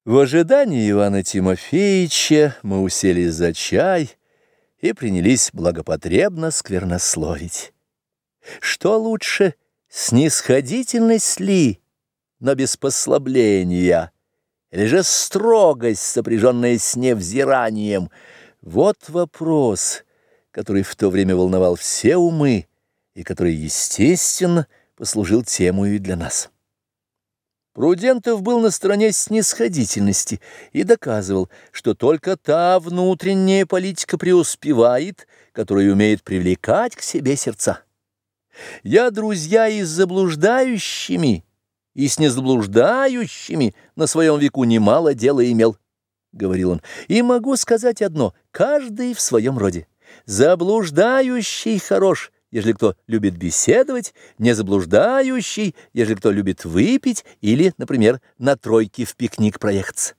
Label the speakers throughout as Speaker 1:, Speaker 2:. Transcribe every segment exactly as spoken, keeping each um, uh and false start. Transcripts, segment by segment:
Speaker 1: В ожидании Ивана Тимофеича мы уселись за чай и принялись благопотребно сквернословить. Что лучше, снисходительность ли, но без послабления, или же строгость, сопряженная с невзиранием? Вот вопрос, который в то время волновал все умы и который, естественно, послужил темою и для нас. Прудентов был на стороне снисходительности и доказывал, что только та внутренняя политика преуспевает, которая умеет привлекать к себе сердца. «Я, друзья, и с заблуждающими, и с незаблуждающими на своем веку немало дела имел», — говорил он, — «и могу сказать одно, каждый в своем роде. Заблуждающий хорош, ежели кто любит беседовать, не заблуждающий, ежели кто любит выпить или, например, на тройке в пикник проехаться».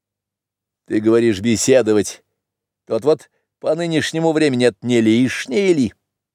Speaker 1: Ты говоришь беседовать, тот вот по нынешнему времени это не лишнее ли?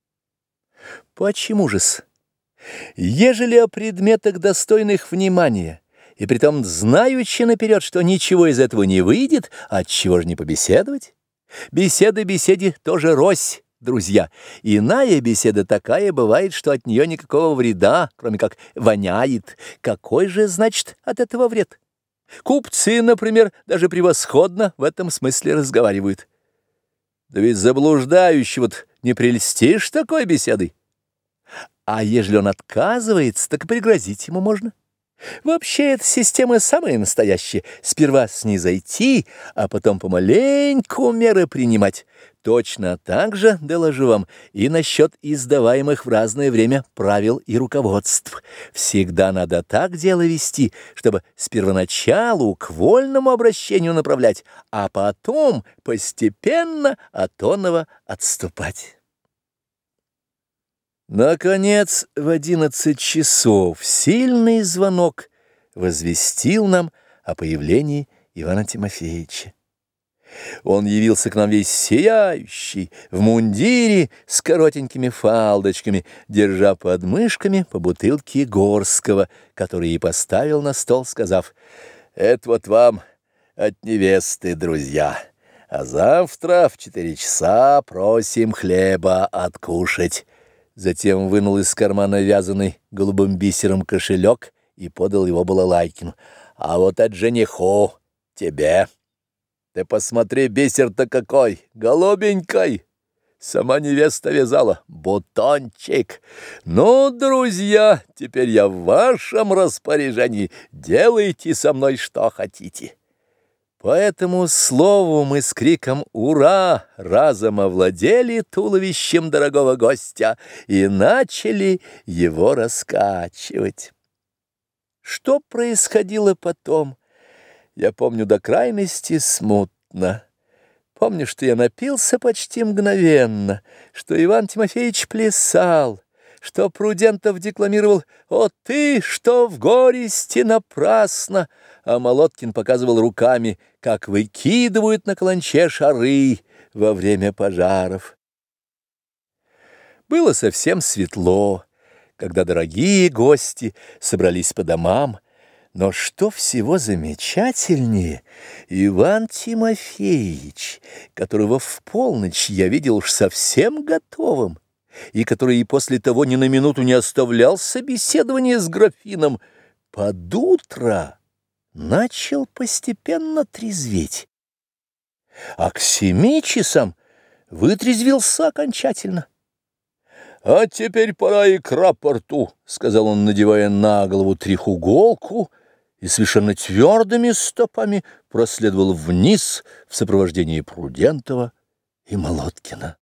Speaker 1: Почему же-с? Ежели о предметах, достойных внимания, и притом знаючи наперед, что ничего из этого не выйдет, отчего же не побеседовать? Беседа беседе тоже рось, друзья. Иная беседа такая бывает, что от нее никакого вреда, кроме как воняет. Какой же, значит, от этого вред? Купцы, например, даже превосходно в этом смысле разговаривают. Да ведь заблуждающего-то не прельстишь такой беседой. А ежели он отказывается, так и пригрозить ему можно. Вообще эта система самая настоящая. Сперва снизойти, а потом помаленьку меры принимать. Точно так же, доложу вам, и насчет издаваемых в разное время правил и руководств. Всегда надо так дело вести, чтобы с первоначалу к вольному обращению направлять, а потом постепенно от оного отступать. Наконец, в одиннадцать часов сильный звонок возвестил нам о появлении Ивана Тимофеича. Он явился к нам весь сияющий, в мундире с коротенькими фалдочками, держа под мышками по бутылке Горского, который и поставил на стол, сказав: «Это вот вам от невесты, друзья, а завтра в четыре часа просим хлеба откушать». Затем вынул из кармана вязаный голубым бисером кошелек и подал его балалайкину. «А вот от жениху тебе. Ты посмотри, бисер-то какой, голубенькой. Сама невеста вязала, бутончик. Ну, друзья, теперь я в вашем распоряжении. Делайте со мной что хотите». По этому слову мы с криком «Ура!» разом овладели туловищем дорогого гостя и начали его раскачивать. Что происходило потом, я помню до крайности смутно. Помню, что я напился почти мгновенно, что Иван Тимофеич плясал, что Прудентов декламировал «О ты, что в горести напрасно!», а Молоткин показывал руками, как выкидывают на каланче шары во время пожаров. Было совсем светло, когда дорогие гости собрались по домам, но что всего замечательнее, Иван Тимофеич, которого в полночь я видел уж совсем готовым, и который и после того ни на минуту не оставлял собеседования с графином, под утро начал постепенно трезветь, а к семи часам вытрезвился окончательно. «А теперь пора и к рапорту», — сказал он, надевая на голову трехуголку, и совершенно твердыми стопами проследовал вниз в сопровождении Прудентова и Молоткина.